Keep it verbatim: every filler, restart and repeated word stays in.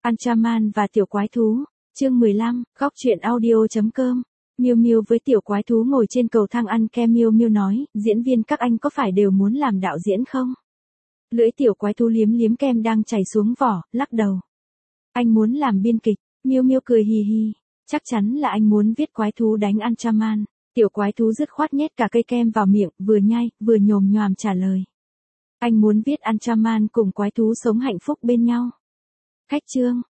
Ultraman và tiểu quái thú, chương mười lăm, góc truyện audio chấm com. Miu Miu với tiểu quái thú ngồi trên cầu thang ăn kem. Miu Miu nói, diễn viên các anh có phải đều muốn làm đạo diễn không? Lưỡi tiểu quái thú liếm liếm kem đang chảy xuống vỏ, lắc đầu. Anh muốn làm biên kịch. Miu Miu cười hì hì. Chắc chắn là anh muốn viết quái thú đánh Ultraman. Tiểu quái thú dứt khoát nhét cả cây kem vào miệng, vừa nhai, vừa nhồm nhoàm trả lời. Anh muốn viết Ultraman cùng quái thú sống hạnh phúc bên nhau. Khách chương,